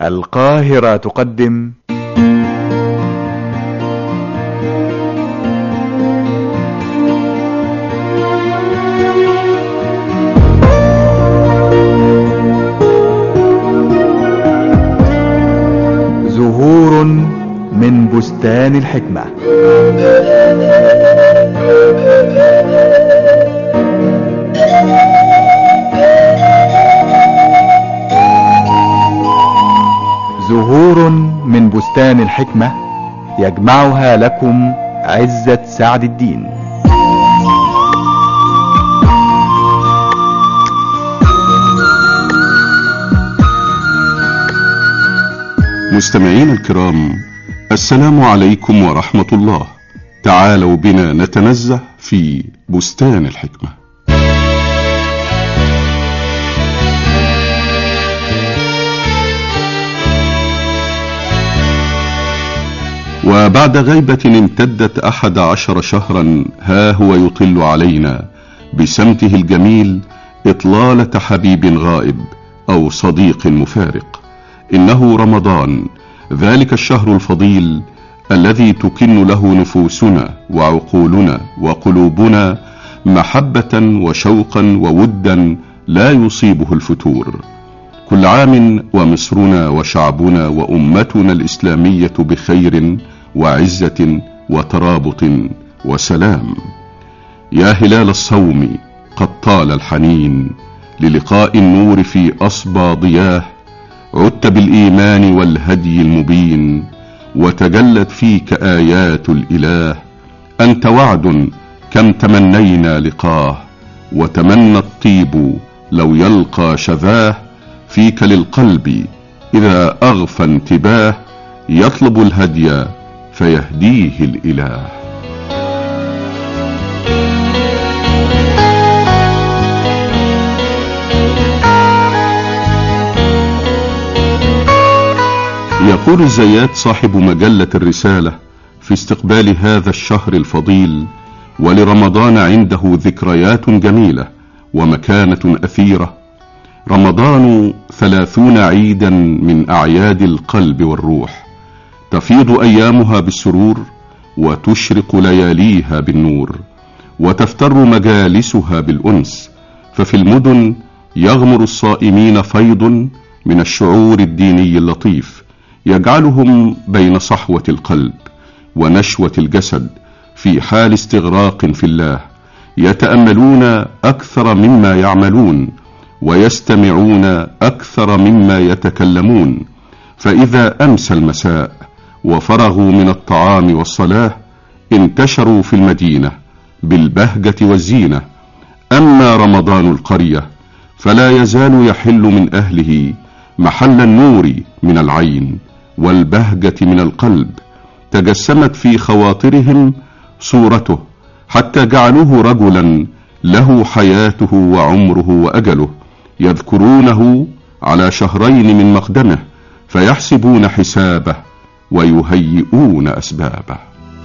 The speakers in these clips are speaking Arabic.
القاهرة تقدم زهور من بستان الحكمة. زهور من بستان الحكمة يجمعها لكم عزت سعد الدين. مستمعين الكرام، السلام عليكم ورحمة الله. تعالوا بنا نتنزه في بستان الحكمة. وبعد غيبة امتدت 11 شهرا، ها هو يطل علينا بسمته الجميل إطلالة حبيب غائب أو صديق مفارق. إنه رمضان، ذلك الشهر الفضيل الذي تكن له نفوسنا وعقولنا وقلوبنا محبة وشوقا وودا لا يصيبه الفتور. كل عام ومصرنا وشعبنا وأمتنا الإسلامية بخير وعزة وترابط وسلام. يا هلال الصوم قد طال الحنين للقاء النور في أصبى ضياه، عدت بالإيمان والهدي المبين وتجلت فيك آيات الإله. أنت وعد كم تمنينا لقاه، وتمنى الطيب لو يلقى شذاه. فيك للقلب إذا أغفى انتباه، يطلب الهدي فيهديه الإله. يقول الزيات صاحب مجلة الرسالة في استقبال هذا الشهر الفضيل: ولرمضان عنده ذكريات جميلة ومكانة أثيرة. رمضان 30 عيدا من أعياد القلب والروح، تفيض أيامها بالسرور وتشرق لياليها بالنور، وتفتر مجالسها بالأنس. ففي المدن يغمر الصائمين فيض من الشعور الديني اللطيف، يجعلهم بين صحوة القلب ونشوة الجسد في حال استغراق في الله، يتأملون أكثر مما يعملون ويستمعون أكثر مما يتكلمون. فإذا أمسى المساء وفرغوا من الطعام والصلاة، انتشروا في المدينة بالبهجة والزينة. أما رمضان القرية فلا يزال يحل من أهله محل النور من العين والبهجة من القلب. تجسمت في خواطرهم صورته حتى جعلوه رجلا له حياته وعمره وأجله، يذكرونه على شهرين من مقدمه فيحسبون حسابه ويهيئون أسبابه.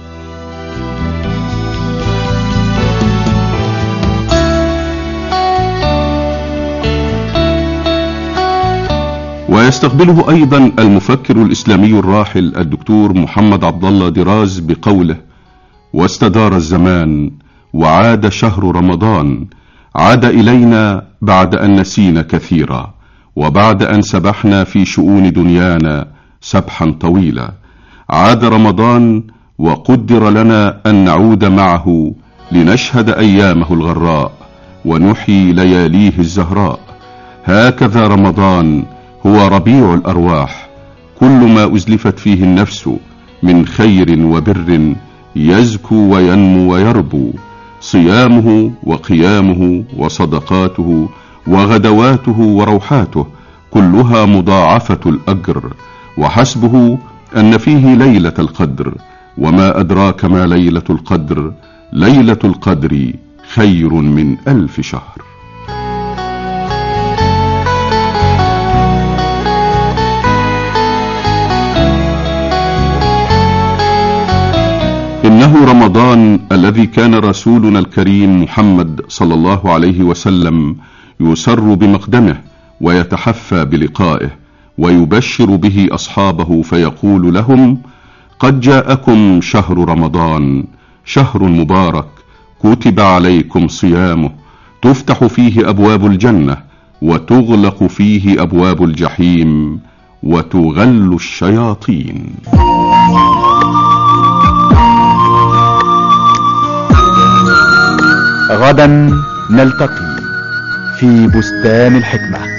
ويستقبله أيضا المفكر الإسلامي الراحل الدكتور محمد عبد الله دراز بقوله: واستدار الزمان وعاد شهر رمضان، عاد إلينا بعد أن نسينا كثيرا، وبعد أن سبحنا في شؤون دنيانا سبحا طويلا. عاد رمضان وقدر لنا أن نعود معه لنشهد أيامه الغراء ونحيي لياليه الزهراء. هكذا رمضان هو ربيع الأرواح، كل ما أزلفت فيه النفس من خير وبر يزكو وينمو ويربو. صيامه وقيامه وصدقاته وغدواته وروحاته كلها مضاعفة الأجر، وحسبه أن فيه ليلة القدر. وما أدراك ما ليلة القدر؟ ليلة القدر خير من 1000 شهر. إنه رمضان الذي كان رسولنا الكريم محمد صلى الله عليه وسلم يسر بمقدمه ويتحفى بلقائه، ويبشر به أصحابه فيقول لهم: قد جاءكم شهر رمضان، شهر مبارك كتب عليكم صيامه، تفتح فيه أبواب الجنة وتغلق فيه أبواب الجحيم وتغل الشياطين. غدا نلتقي في بستان الحكمة.